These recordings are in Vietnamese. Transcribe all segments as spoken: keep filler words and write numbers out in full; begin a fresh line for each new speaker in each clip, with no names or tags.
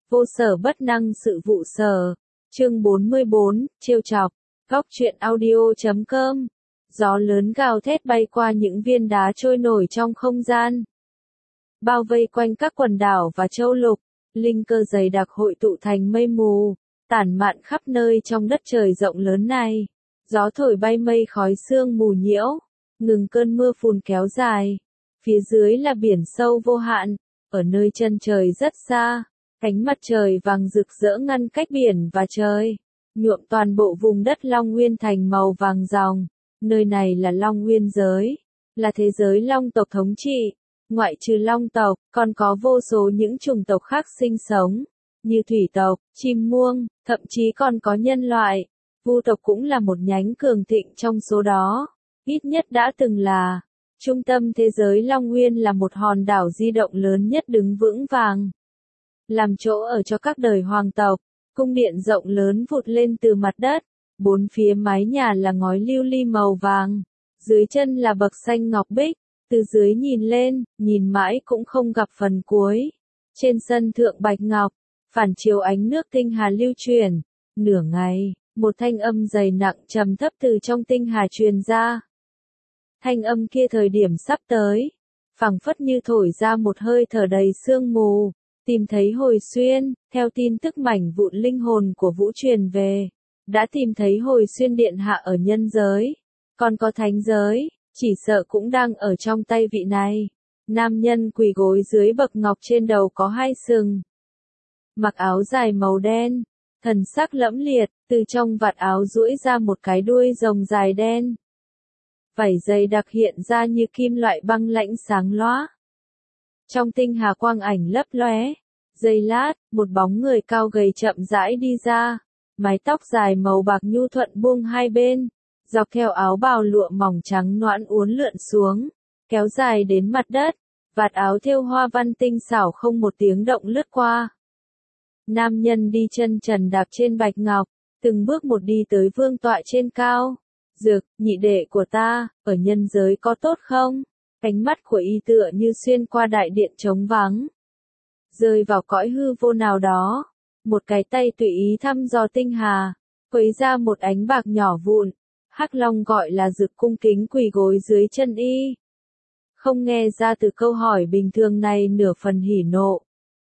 Vô sở bất năng sự vụ sở. Chương bốn mươi bốn, trêu chọc. Góc truyện audio chấm com. Gió lớn gào thét bay qua những viên đá trôi nổi trong không gian. Bao vây quanh các quần đảo và châu lục, linh cơ dày đặc hội tụ thành mây mù, tản mạn khắp nơi trong đất trời rộng lớn này. Gió thổi bay mây khói sương mù nhiễu, ngừng cơn mưa phùn kéo dài. Phía dưới là biển sâu vô hạn, ở nơi chân trời rất xa, cánh mặt trời vàng rực rỡ ngăn cách biển và trời, nhuộm toàn bộ vùng đất Long Nguyên thành màu vàng ròng. Nơi này là Long Nguyên giới, là thế giới Long tộc thống trị. Ngoại trừ Long tộc, còn có vô số những chủng tộc khác sinh sống, như thủy tộc, chim muông, thậm chí còn có nhân loại. Vu tộc cũng là một nhánh cường thịnh trong số đó, ít nhất đã từng là. Trung tâm thế giới Long Nguyên là một hòn đảo di động lớn nhất đứng vững vàng, làm chỗ ở cho các đời hoàng tộc. Cung điện rộng lớn vụt lên từ mặt đất, bốn phía mái nhà là ngói lưu ly màu vàng, dưới chân là bậc xanh ngọc bích. Từ dưới nhìn lên, nhìn mãi cũng không gặp phần cuối. Trên sân thượng bạch ngọc, phản chiếu ánh nước tinh hà lưu truyền. Nửa ngày, một thanh âm dày nặng trầm thấp từ trong tinh hà truyền ra. Thanh âm kia thời điểm sắp tới, phảng phất như thổi ra một hơi thở đầy sương mù. Tìm thấy Hồi Xuyên, theo tin tức mảnh vụn linh hồn của Vũ truyền về, đã tìm thấy Hồi Xuyên điện hạ ở nhân giới, còn có thánh giới. Chỉ sợ cũng đang ở trong tay vị này. Nam nhân quỳ gối dưới bậc ngọc, trên đầu có hai sừng. Mặc áo dài màu đen, thần sắc lẫm liệt, từ trong vạt áo duỗi ra một cái đuôi rồng dài đen. Vảy dày đặc hiện ra như kim loại băng lãnh sáng loá. Trong tinh hà quang ảnh lấp lóe, giây lát, một bóng người cao gầy chậm rãi đi ra, mái tóc dài màu bạc nhu thuận buông hai bên. Dọc theo áo bào lụa mỏng trắng nõn uốn lượn xuống, kéo dài đến mặt đất, vạt áo thêu hoa văn tinh xảo không một tiếng động lướt qua. Nam nhân đi chân trần đạp trên bạch ngọc, từng bước một đi tới vương tọa trên cao. Dược, nhị đệ của ta, ở nhân giới có tốt không? Cánh mắt của y tựa như xuyên qua đại điện trống vắng, rơi vào cõi hư vô nào đó. Một cái tay tùy ý thăm dò tinh hà, khuấy ra một ánh bạc nhỏ vụn. Hắc Long gọi là Dực cung kính quỳ gối dưới chân y. Không nghe ra từ câu hỏi bình thường này nửa phần hỉ nộ.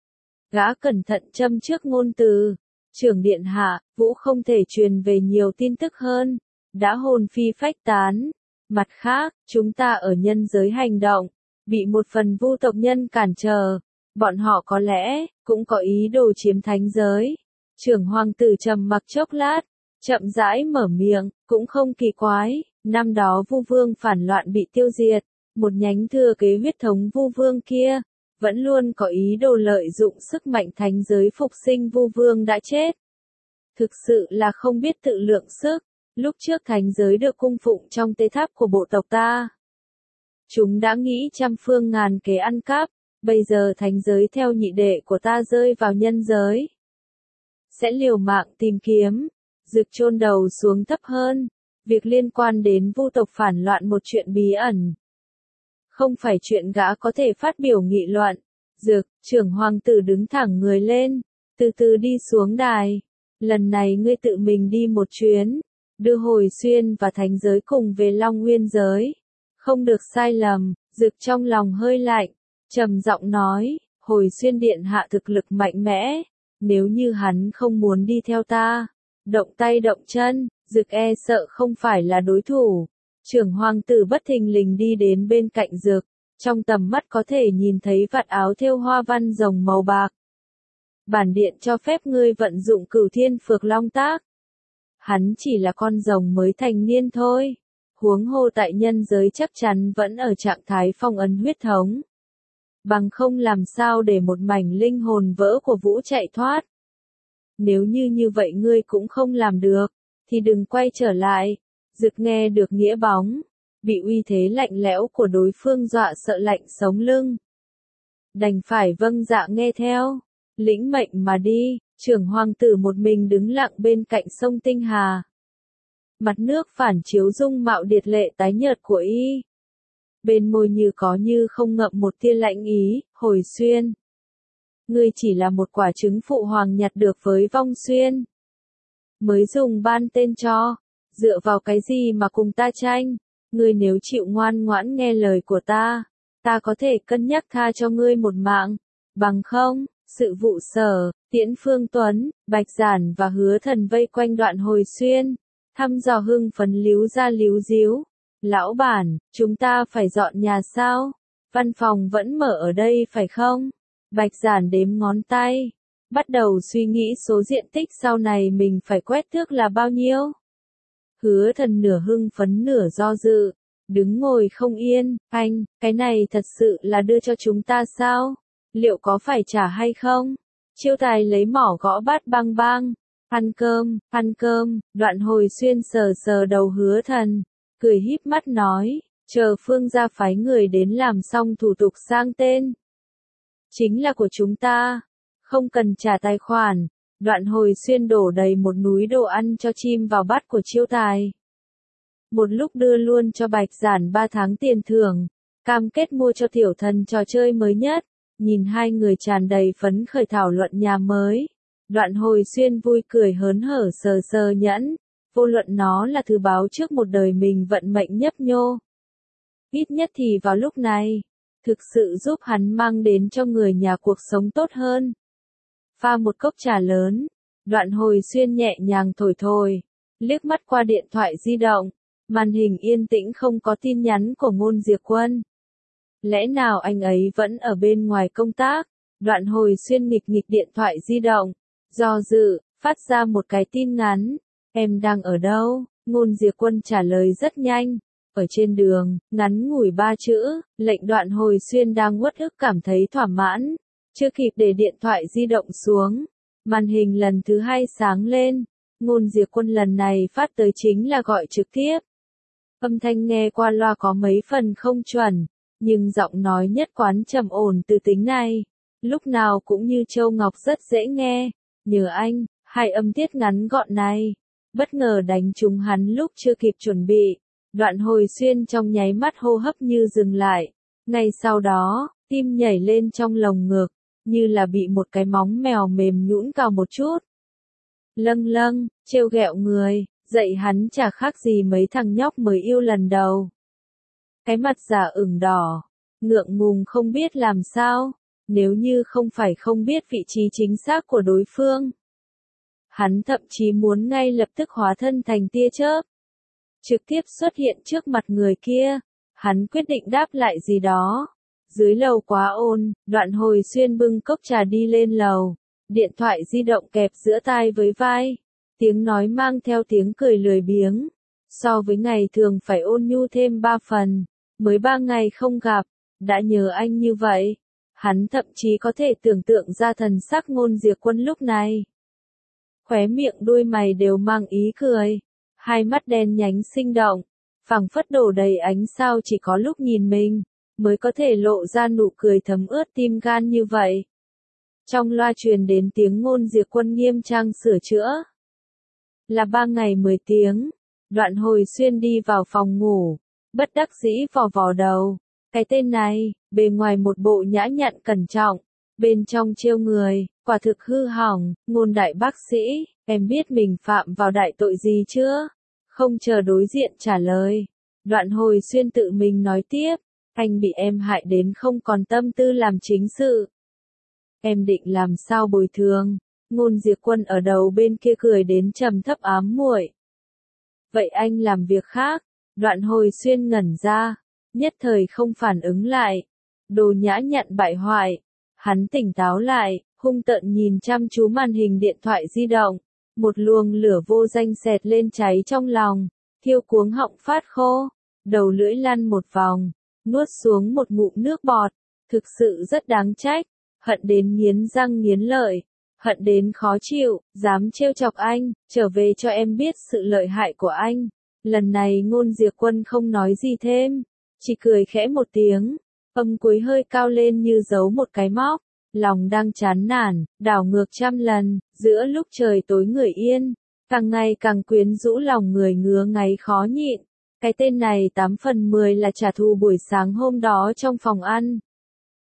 Gã cẩn thận châm trước ngôn từ. Trưởng điện hạ, Vũ không thể truyền về nhiều tin tức hơn. Đã hồn phi phách tán. Mặt khác, chúng ta ở nhân giới hành động, bị một phần Vu tộc nhân cản trở. Bọn họ có lẽ, cũng có ý đồ chiếm thánh giới. Trưởng hoàng tử trầm mặc chốc lát, chậm rãi mở miệng, cũng không kỳ quái, năm đó Vu Vương phản loạn bị tiêu diệt, một nhánh thừa kế huyết thống Vu Vương kia, vẫn luôn có ý đồ lợi dụng sức mạnh thánh giới phục sinh Vu Vương đã chết. Thực sự là không biết tự lượng sức, lúc trước thánh giới được cung phụng trong tế tháp của bộ tộc ta. Chúng đã nghĩ trăm phương ngàn kế ăn cắp, bây giờ thánh giới theo nhị đệ của ta rơi vào nhân giới. Sẽ liều mạng tìm kiếm. Dực chôn đầu xuống thấp hơn, việc liên quan đến Vu tộc phản loạn một chuyện bí ẩn. Không phải chuyện gã có thể phát biểu nghị luận. Dực, trưởng hoàng tử đứng thẳng người lên, từ từ đi xuống đài. Lần này ngươi tự mình đi một chuyến, đưa Hồi Xuyên và thánh giới cùng về Long Nguyên giới. Không được sai lầm. Dực trong lòng hơi lạnh, trầm giọng nói, Hồi Xuyên điện hạ thực lực mạnh mẽ, nếu như hắn không muốn đi theo ta, động tay động chân, Dực e sợ không phải là đối thủ. Trưởng hoàng tử bất thình lình đi đến bên cạnh Dực, trong tầm mắt có thể nhìn thấy vạt áo thêu hoa văn rồng màu bạc. Bản điện cho phép ngươi vận dụng Cửu Thiên Phược Long Tác. Hắn chỉ là con rồng mới thành niên thôi. Huống hồ tại nhân giới chắc chắn vẫn ở trạng thái phong ấn huyết thống. Bằng không làm sao để một mảnh linh hồn vỡ của Vũ chạy thoát. Nếu như như vậy ngươi cũng không làm được, thì đừng quay trở lại. Dực nghe được nghĩa bóng, bị uy thế lạnh lẽo của đối phương dọa sợ lạnh sống lưng. Đành phải vâng dạ nghe theo, lĩnh mệnh mà đi. Trưởng hoàng tử một mình đứng lặng bên cạnh sông Tinh Hà. Mặt nước phản chiếu dung mạo điệt lệ tái nhợt của y. Bên môi như có như không ngậm một tia lạnh ý. Hồi Xuyên. ngươi chỉ là một quả trứng phụ hoàng nhặt được với vong xuyên. Mới dùng ban tên cho, dựa vào cái gì mà cùng ta tranh, ngươi nếu chịu ngoan ngoãn nghe lời của ta, ta có thể cân nhắc tha cho ngươi một mạng, bằng không, sự vụ sở, Tiễn Phương Tuấn, Bạch Giản và Hứa Thần vây quanh Đoạn Hồi Xuyên, thăm dò hưng phấn líu ra líu díu. Lão bản, chúng ta phải dọn nhà sao? Văn phòng vẫn mở ở đây phải không? Bạch Giản đếm ngón tay, bắt đầu suy nghĩ số diện tích sau này mình phải quét thước là bao nhiêu. Hứa Thần nửa hưng phấn nửa do dự, đứng ngồi không yên, anh, cái này thật sự là đưa cho chúng ta sao? Liệu có phải trả hay không? Chiêu Tài lấy mỏ gõ bát bang bang, ăn cơm, ăn cơm, Đoạn Hồi Xuyên sờ sờ đầu Hứa Thần, cười híp mắt nói, chờ Phương gia phái người đến làm xong thủ tục sang tên. Chính là của chúng ta, không cần trả tài khoản. Đoạn Hồi Xuyên đổ đầy một núi đồ ăn cho chim vào bát của Chiêu Tài. Một lúc đưa luôn cho Bạch Giản ba tháng tiền thưởng, cam kết mua cho Tiểu Thần trò chơi mới nhất. Nhìn hai người tràn đầy phấn khởi thảo luận nhà mới, Đoạn Hồi Xuyên vui cười hớn hở sờ sờ nhẫn, vô luận nó là thứ báo trước một đời mình vận mệnh nhấp nhô. Ít nhất thì vào lúc này, thực sự giúp hắn mang đến cho người nhà cuộc sống tốt hơn. Pha một cốc trà lớn, Đoạn Hồi Xuyên nhẹ nhàng thổi thổi, liếc mắt qua điện thoại di động, màn hình yên tĩnh không có tin nhắn của Ngôn Diệp Quân. Lẽ nào anh ấy vẫn ở bên ngoài công tác? Đoạn Hồi Xuyên nghịch nghịch điện thoại di động, do dự, phát ra một cái tin ngắn. Em đang ở đâu? Ngôn Diệp Quân trả lời rất nhanh. Ở trên đường, ngắn ngủi ba chữ, lệnh Đoạn Hồi Xuyên đang uất ức cảm thấy thỏa mãn. Chưa kịp để điện thoại di động xuống, màn hình lần thứ hai sáng lên. Ngôn Diệp Quân lần này phát tới chính là gọi trực tiếp. Âm thanh nghe qua loa có mấy phần không chuẩn, nhưng giọng nói nhất quán trầm ổn từ tính này, lúc nào cũng như châu ngọc rất dễ nghe. Nhờ anh, hai âm tiết ngắn gọn này, bất ngờ đánh trúng hắn lúc chưa kịp chuẩn bị. Đoạn Hồi Xuyên trong nháy mắt hô hấp như dừng lại. Ngay sau đó, tim nhảy lên trong lồng ngực, như là bị một cái móng mèo mềm nhũn cào một chút. Lâng lâng, trêu ghẹo người, dạy hắn chả khác gì mấy thằng nhóc mới yêu lần đầu. Cái mặt già ửng đỏ, ngượng ngùng không biết làm sao, nếu như không phải không biết vị trí chính xác của đối phương. Hắn thậm chí muốn ngay lập tức hóa thân thành tia chớp, trực tiếp xuất hiện trước mặt người kia. Hắn quyết định đáp lại gì đó. Dưới lầu quá ồn, Đoạn Hồi Xuyên bưng cốc trà đi lên lầu, điện thoại di động kẹp giữa tai với vai, tiếng nói mang theo tiếng cười lười biếng. So với ngày thường phải ôn nhu thêm ba phần, mới ba ngày không gặp, đã nhớ anh như vậy. Hắn thậm chí có thể tưởng tượng ra thần sắc Ngôn Diệp Quân lúc này. Khóe miệng đuôi mày đều mang ý cười, hai mắt đen nhánh sinh động, phảng phất đổ đầy ánh sao chỉ có lúc nhìn mình, mới có thể lộ ra nụ cười thấm ướt tim gan như vậy. Trong loa truyền đến tiếng Ngôn Diệp Quân nghiêm trang sửa chữa. Là ba ngày mười tiếng, Đoạn Hồi Xuyên đi vào phòng ngủ, bất đắc dĩ vò vò đầu. Cái tên này, bề ngoài một bộ nhã nhặn cẩn trọng, bên trong trêu người, quả thực hư hỏng. Ngôn đại bác sĩ, em biết mình phạm vào đại tội gì chưa? Không chờ đối diện trả lời, Đoạn Hồi Xuyên tự mình nói tiếp, anh bị em hại đến không còn tâm tư làm chính sự. Em định làm sao bồi thường? Ngôn Diệp Quân ở đầu bên kia cười đến trầm thấp ám muội. Vậy anh làm việc khác. Đoạn Hồi Xuyên ngẩn ra, nhất thời không phản ứng lại. Đồ nhã nhặn bại hoại. Hắn tỉnh táo lại, hung tợn nhìn chăm chú màn hình điện thoại di động. Một luồng lửa vô danh xẹt lên cháy trong lòng, thiêu cuống họng phát khô, đầu lưỡi lăn một vòng, nuốt xuống một ngụm nước bọt. Thực sự rất đáng trách, hận đến nghiến răng nghiến lợi, hận đến khó chịu, dám trêu chọc anh, trở về cho em biết sự lợi hại của anh. Lần này Ngôn Diệp Quân không nói gì thêm, chỉ cười khẽ một tiếng, âm cuối hơi cao lên như giấu một cái móc. Lòng đang chán nản, đảo ngược trăm lần, giữa lúc trời tối người yên, càng ngày càng quyến rũ lòng người ngứa ngáy khó nhịn. Cái tên này tám phần mười là trả thù buổi sáng hôm đó trong phòng ăn.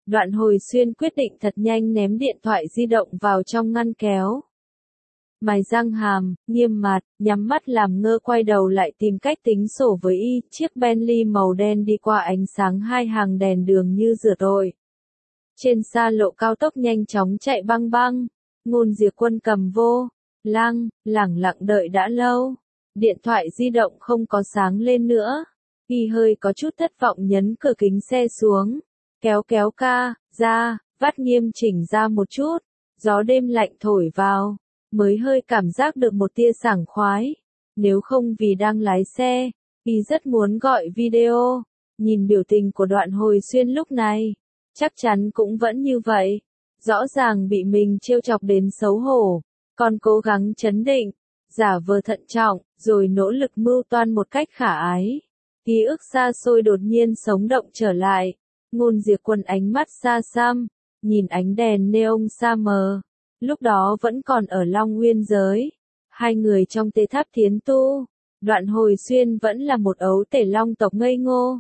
Đoạn Hồi Xuyên quyết định thật nhanh ném điện thoại di động vào trong ngăn kéo. Mài răng hàm, nghiêm mặt, nhắm mắt làm ngơ quay đầu lại tìm cách tính sổ với y, chiếc Bentley màu đen đi qua ánh sáng hai hàng đèn đường như rửa tội. Trên xa lộ cao tốc nhanh chóng chạy băng băng, Ngôn Diệp Quân cầm vô lăng, lẳng lặng đợi đã lâu. Điện thoại di động không có sáng lên nữa. Y hơi có chút thất vọng nhấn cửa kính xe xuống, kéo kéo ca ra, vắt nghiêm chỉnh ra một chút, gió đêm lạnh thổi vào, mới hơi cảm giác được một tia sảng khoái. Nếu không vì đang lái xe, Y rất muốn gọi video, nhìn biểu tình của Đoạn Hồi Xuyên lúc này, chắc chắn cũng vẫn như vậy. Rõ ràng bị mình trêu chọc đến xấu hổ, còn cố gắng trấn định, giả vờ thận trọng, rồi nỗ lực mưu toan một cách khả ái. Ký ức xa xôi đột nhiên sống động trở lại. Ngôn Diệp Quân ánh mắt xa xăm, nhìn ánh đèn neon xa mờ. Lúc đó vẫn còn ở Long Nguyên giới. Hai người trong Tế Tháp Thiến Tu. Đoạn Hồi Xuyên vẫn là một ấu tể long tộc ngây ngô.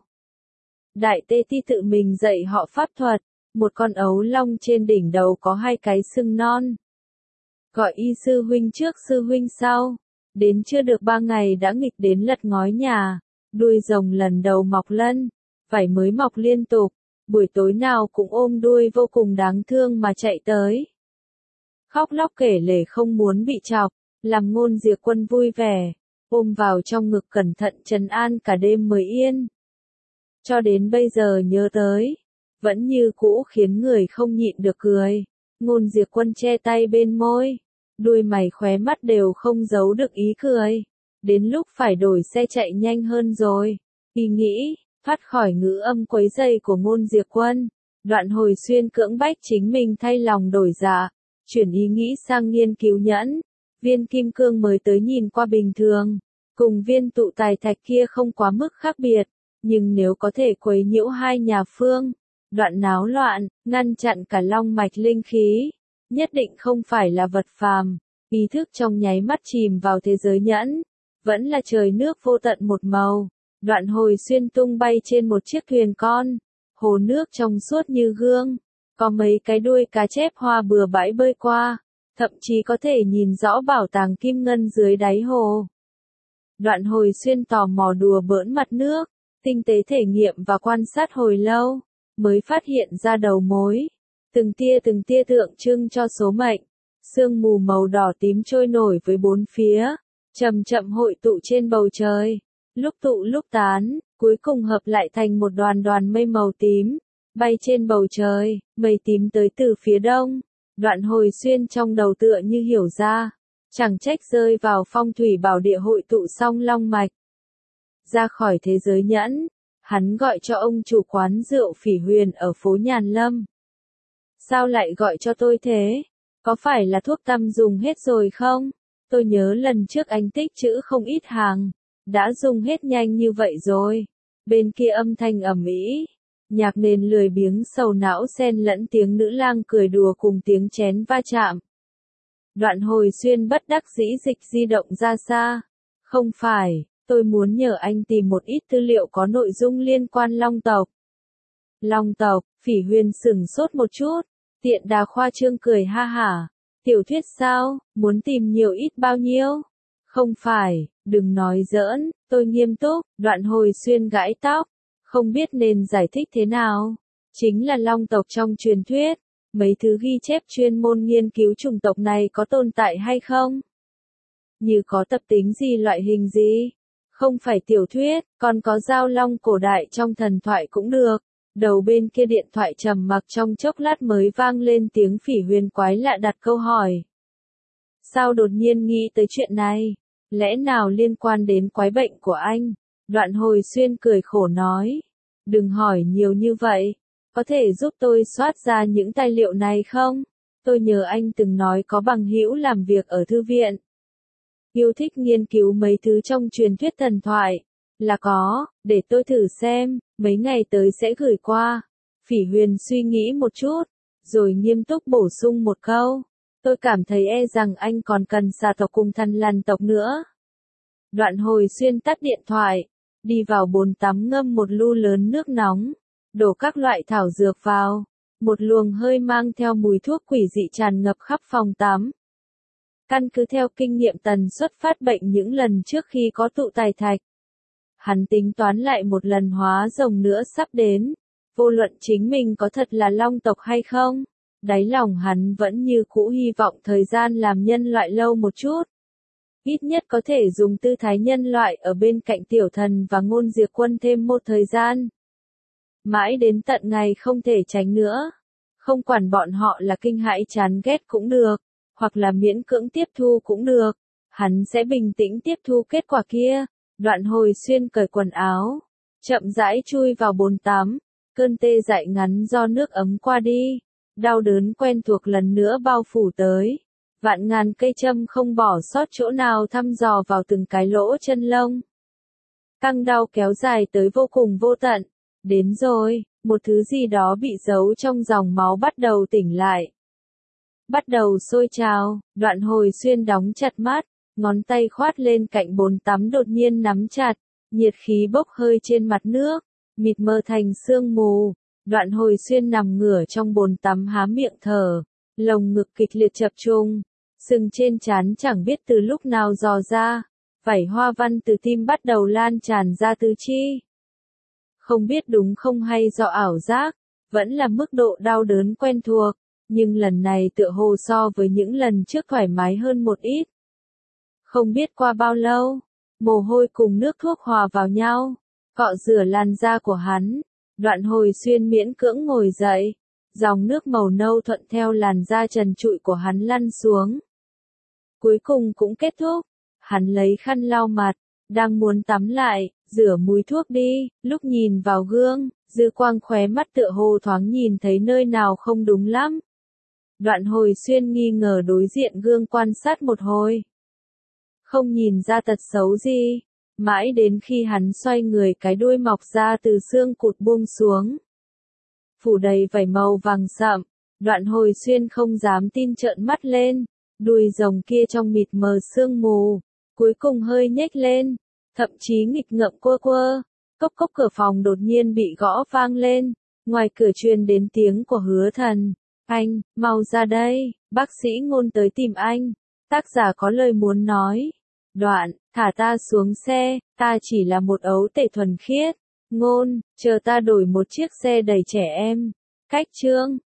Đại Tê Ti tự mình dạy họ pháp thuật. Một con ấu long trên đỉnh đầu có hai cái sừng non. Gọi y sư huynh trước sư huynh sau. Đến chưa được ba ngày đã nghịch đến lật ngói nhà. Đuôi rồng lần đầu mọc lân. Vảy mới mọc liên tục. Buổi tối nào cũng ôm đuôi vô cùng đáng thương mà chạy tới. Khóc lóc kể lể không muốn bị chọc. Làm Ngôn Diệp Quân vui vẻ. Ôm vào trong ngực cẩn thận trấn an cả đêm mới yên. Cho đến bây giờ nhớ tới. Vẫn như cũ khiến người không nhịn được cười. Ngôn Diệp Quân che tay bên môi. Đuôi mày khóe mắt đều không giấu được ý cười. Đến lúc phải đổi xe chạy nhanh hơn rồi. Y nghĩ, thoát khỏi ngữ âm quấy dây của Ngôn Diệp Quân. Đoạn Hồi Xuyên cưỡng bách chính mình thay lòng đổi dạ. Chuyển ý nghĩ sang nghiên cứu nhẫn. Viên kim cương mới tới nhìn qua bình thường. Cùng viên tụ tài thạch kia không quá mức khác biệt. Nhưng nếu có thể quấy nhiễu hai nhà Phương. Đoạn náo loạn, ngăn chặn cả long mạch linh khí. Nhất định không phải là vật phàm. Ý thức trong nháy mắt chìm vào thế giới nhẫn. Vẫn là trời nước vô tận một màu. Đoạn Hồi Xuyên tung bay trên một chiếc thuyền con. Hồ nước trong suốt như gương. Có mấy cái đuôi cá chép hoa bừa bãi bơi qua. Thậm chí có thể nhìn rõ bảo tàng kim ngân dưới đáy hồ. Đoạn Hồi Xuyên tò mò đùa bỡn mặt nước. Tinh tế thể nghiệm và quan sát hồi lâu. Mới phát hiện ra đầu mối. Từng tia từng tia tượng trưng cho số mệnh. Sương mù màu đỏ tím trôi nổi với bốn phía. Chậm chậm hội tụ trên bầu trời. Lúc tụ lúc tán, cuối cùng hợp lại thành một đoàn đoàn mây màu tím. Bay trên bầu trời, mây tím tới từ phía đông. Đoạn Hồi Xuyên trong đầu tựa như hiểu ra. Chẳng trách rơi vào phong thủy bảo địa hội tụ xong long mạch. Ra khỏi thế giới nhẫn. Hắn gọi cho ông chủ quán rượu Phỉ Huyền ở phố Nhàn Lâm. Sao lại gọi cho tôi thế? Có phải là thuốc tăm dùng hết rồi không? Tôi nhớ lần trước anh tích trữ không ít hàng. Đã dùng hết nhanh như vậy rồi. Bên kia âm thanh ầm ĩ. Nhạc nền lười biếng sầu não xen lẫn tiếng nữ lang cười đùa cùng tiếng chén va chạm. Đoạn Hồi Xuyên bất đắc dĩ dịch di động ra xa. Không phải. Tôi muốn nhờ anh tìm một ít tư liệu có nội dung liên quan long tộc. Long tộc, Phỉ Huyền sửng sốt một chút. Tiện đà khoa trương cười ha hả. Tiểu thuyết sao, muốn tìm nhiều ít bao nhiêu? Không phải, đừng nói giỡn, tôi nghiêm túc. Đoạn Hồi Xuyên gãi tóc. Không biết nên giải thích thế nào. Chính là long tộc trong truyền thuyết. Mấy thứ ghi chép chuyên môn nghiên cứu chủng tộc này có tồn tại hay không? Như có tập tính gì loại hình gì? Không phải tiểu thuyết, còn có giao long cổ đại trong thần thoại cũng được. Đầu bên kia điện thoại trầm mặc trong chốc lát mới vang lên tiếng Phỉ Huyền quái lạ đặt câu hỏi. Sao đột nhiên nghĩ tới chuyện này? Lẽ nào liên quan đến quái bệnh của anh? Đoạn Hồi Xuyên cười khổ nói. Đừng hỏi nhiều như vậy. Có thể giúp tôi soát ra những tài liệu này không? Tôi nhớ anh từng nói có bằng hữu làm việc ở thư viện. Yêu thích nghiên cứu mấy thứ trong truyền thuyết thần thoại. Là có, để tôi thử xem, mấy ngày tới sẽ gửi qua. Phỉ Huyền suy nghĩ một chút, rồi nghiêm túc bổ sung một câu. Tôi cảm thấy e rằng anh còn cần xà tộc cùng thần lằn tộc nữa. Đoạn Hồi Xuyên tắt điện thoại, đi vào bồn tắm ngâm một lu lớn nước nóng, đổ các loại thảo dược vào. Một luồng hơi mang theo mùi thuốc quỷ dị tràn ngập khắp phòng tắm. Căn cứ theo kinh nghiệm tần suất phát bệnh những lần trước khi có tụ tài thạch. Hắn tính toán lại một lần hóa rồng nữa sắp đến. Vô luận chính mình có thật là long tộc hay không, đáy lòng hắn vẫn như cũ hy vọng thời gian làm nhân loại lâu một chút. Ít nhất có thể dùng tư thái nhân loại ở bên cạnh tiểu thần và ngôn diệt quân thêm một thời gian. Mãi đến tận ngày không thể tránh nữa. Không quản bọn họ là kinh hãi chán ghét cũng được, hoặc là miễn cưỡng tiếp thu cũng được. Hắn sẽ bình tĩnh tiếp thu kết quả kia. Đoạn Hồi Xuyên cởi quần áo, chậm rãi chui vào bồn tắm. Cơn tê dại ngắn do nước ấm qua đi. Đau đớn quen thuộc lần nữa bao phủ tới. Vạn ngàn cây châm không bỏ sót chỗ nào thăm dò vào từng cái lỗ chân lông. Căng đau kéo dài tới vô cùng vô tận. Đến rồi, một thứ gì đó bị giấu trong dòng máu bắt đầu tỉnh lại. Bắt đầu sôi trào, Đoạn Hồi Xuyên đóng chặt mắt, ngón tay khoát lên cạnh bồn tắm đột nhiên nắm chặt, nhiệt khí bốc hơi trên mặt nước, mịt mờ thành sương mù. Đoạn Hồi Xuyên nằm ngửa trong bồn tắm há miệng thở, lồng ngực kịch liệt chập trùng, sừng trên trán chẳng biết từ lúc nào dò ra, vảy hoa văn từ tim bắt đầu lan tràn ra tứ chi. Không biết đúng không hay do ảo giác, vẫn là mức độ đau đớn quen thuộc, nhưng lần này tựa hồ so với những lần trước thoải mái hơn một ít. Không biết qua bao lâu, mồ hôi cùng nước thuốc hòa vào nhau, cọ rửa làn da của hắn. Đoạn Hồi Xuyên miễn cưỡng ngồi dậy, dòng nước màu nâu thuận theo làn da trần trụi của hắn lăn xuống. Cuối cùng cũng kết thúc, hắn lấy khăn lau mặt, đang muốn tắm lại, rửa mùi thuốc đi, lúc nhìn vào gương, dư quang khóe mắt tựa hồ thoáng nhìn thấy nơi nào không đúng lắm. Đoạn Hồi Xuyên nghi ngờ đối diện gương quan sát một hồi. Không nhìn ra tật xấu gì. Mãi đến khi hắn xoay người cái đuôi mọc ra từ xương cụt buông xuống. Phủ đầy vảy màu vàng sậm, Đoạn Hồi Xuyên không dám tin trợn mắt lên, đuôi rồng kia trong mịt mờ sương mù, cuối cùng hơi nhếch lên, thậm chí nghịch ngợm quơ quơ. Cốc cốc cửa phòng đột nhiên bị gõ vang lên, ngoài cửa truyền đến tiếng của Hứa Thần. Anh, mau ra đây, bác sĩ Ngôn tới tìm anh, tác giả có lời muốn nói. Đoạn, thả ta xuống xe, ta chỉ là một ấu tể thuần khiết. Ngôn, chờ ta đổi một chiếc xe đầy trẻ em. Cách chương.